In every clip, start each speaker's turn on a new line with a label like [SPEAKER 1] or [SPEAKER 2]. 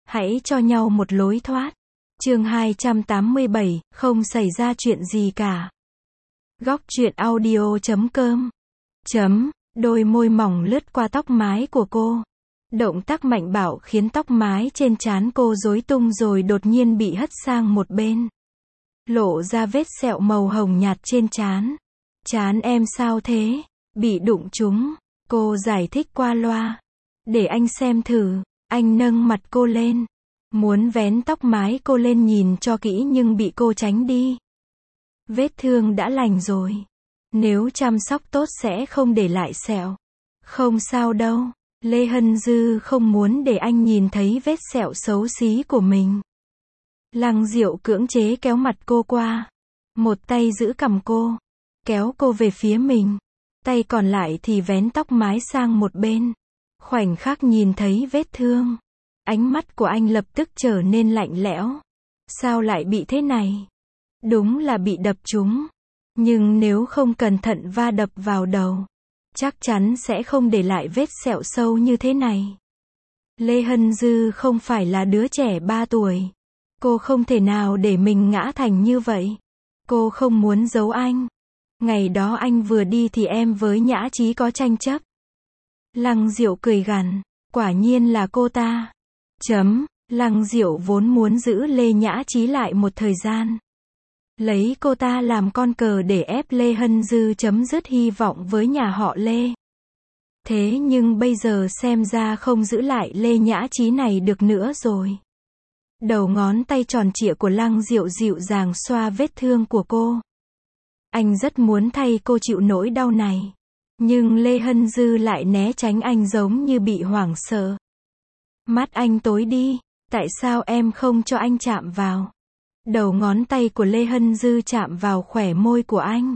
[SPEAKER 1] Hãy cho nhau một lối thoát. Chương 287, không xảy ra chuyện gì cả. Góc truyện audio.com. Đôi môi mỏng lướt qua tóc mái của cô. Động tác mạnh bạo khiến tóc mái trên trán cô rối tung rồi đột nhiên bị hất sang một bên. Lộ ra vết sẹo màu hồng nhạt trên trán. Trán em sao thế? Bị đụng trúng. Cô giải thích qua loa. Để anh xem thử. Anh nâng mặt cô lên. Muốn vén tóc mái cô lên nhìn cho kỹ nhưng bị cô tránh đi. Vết thương đã lành rồi. Nếu chăm sóc tốt sẽ không để lại sẹo. Không sao đâu. Lê Hân Dư không muốn để anh nhìn thấy vết sẹo xấu xí của mình. Lăng Diệu cưỡng chế kéo mặt cô qua. Một tay giữ cằm cô. Kéo cô về phía mình. Tay còn lại thì vén tóc mái sang một bên. Khoảnh khắc nhìn thấy vết thương. Ánh mắt của anh lập tức trở nên lạnh lẽo. Sao lại bị thế này? Đúng là bị đập trúng. Nhưng nếu không cẩn thận va đập vào đầu, chắc chắn sẽ không để lại vết sẹo sâu như thế này. Lê Hân Dư không phải là đứa trẻ 3 tuổi. Cô không thể nào để mình ngã thành như vậy. Cô không muốn giấu anh. Ngày đó anh vừa đi thì em với Nhã Chí có tranh chấp. Lăng Diệu cười gằn. Quả nhiên là cô ta. Lăng Diệu vốn muốn giữ Lê Nhã Chí lại một thời gian. Lấy cô ta làm con cờ để ép Lê Hân Dư chấm dứt hy vọng với nhà họ Lê. Thế nhưng bây giờ xem ra không giữ lại Lê Nhã Chí này được nữa rồi. Đầu ngón tay tròn trịa của Lăng Diệu dịu dàng xoa vết thương của cô. Anh rất muốn thay cô chịu nỗi đau này. Nhưng Lê Hân Dư lại né tránh anh giống như bị hoảng sợ. Mắt anh tối đi. Tại sao em không cho anh chạm vào? Đầu ngón tay của Lê Hân Dư chạm vào khóe môi của anh.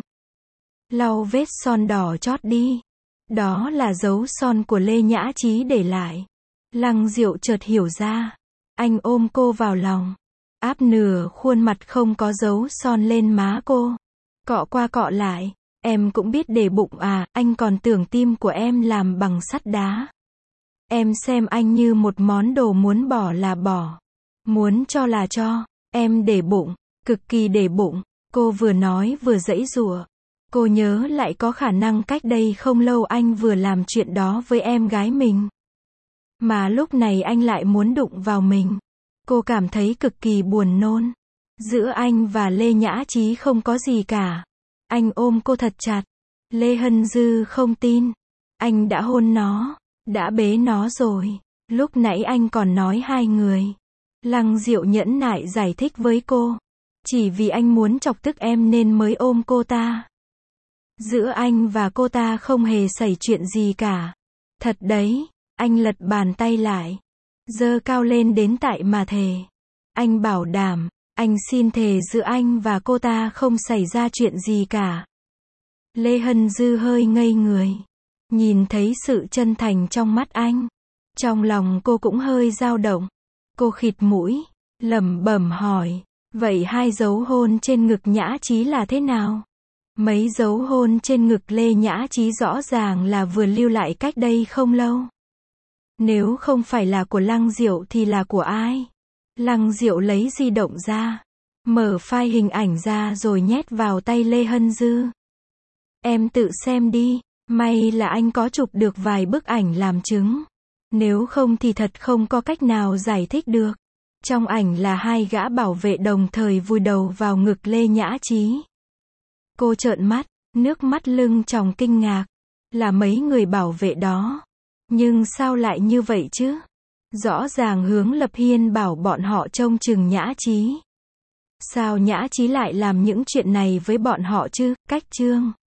[SPEAKER 1] Lau vết son đỏ chót đi. Đó là dấu son của Lê Nhã Chí để lại. Lăng Diệu chợt hiểu ra. Anh ôm cô vào lòng. Áp nửa khuôn mặt không có dấu son lên má cô. Cọ qua cọ lại. Em cũng biết để bụng à, anh còn tưởng tim của em làm bằng sắt đá. Em xem anh như một món đồ muốn bỏ là bỏ. Muốn cho là cho. Em để bụng, cực kỳ để bụng. Cô vừa nói vừa giãy giụa. Cô nhớ lại có khả năng cách đây không lâu anh vừa làm chuyện đó với em gái mình. Mà lúc này anh lại muốn đụng vào mình. Cô cảm thấy cực kỳ buồn nôn. Giữa anh và Lê Nhã Chí không có gì cả. Anh ôm cô thật chặt. Lê Hân Dư không tin. Anh đã hôn nó, đã bế nó rồi. Lúc nãy anh còn nói hai người. Lăng Diệu nhẫn nại giải thích với cô. Chỉ vì anh muốn chọc tức em nên mới ôm cô ta. Giữa anh và cô ta không hề xảy chuyện gì cả. Thật đấy. Anh lật bàn tay lại. Giơ cao lên đến tại mà thề. Anh bảo đảm. Anh xin thề giữa anh và cô ta không xảy ra chuyện gì cả. Lê Hân Dư hơi ngây người. Nhìn thấy sự chân thành trong mắt anh. Trong lòng cô cũng hơi dao động. Cô khịt mũi, lẩm bẩm hỏi. Vậy hai dấu hôn trên ngực Nhã Chí là thế nào? Mấy dấu hôn trên ngực Lê Nhã Chí rõ ràng là vừa lưu lại cách đây không lâu. Nếu không phải là của Lăng Diệu thì là của ai? Lăng Diệu lấy di động ra. Mở file hình ảnh ra rồi nhét vào tay Lê Hân Dư. Em tự xem đi. May là anh có chụp được vài bức ảnh làm chứng. Nếu không thì thật không có cách nào giải thích được. Trong ảnh là hai gã bảo vệ đồng thời vùi đầu vào ngực Lê Nhã Chí. Cô trợn mắt, nước mắt lưng tròng kinh ngạc. Là mấy người bảo vệ đó. Nhưng sao lại như vậy chứ? Rõ ràng Hướng Lập Hiên bảo bọn họ trông chừng Nhã Chí. Sao Nhã Chí lại làm những chuyện này với bọn họ chứ? Cách chương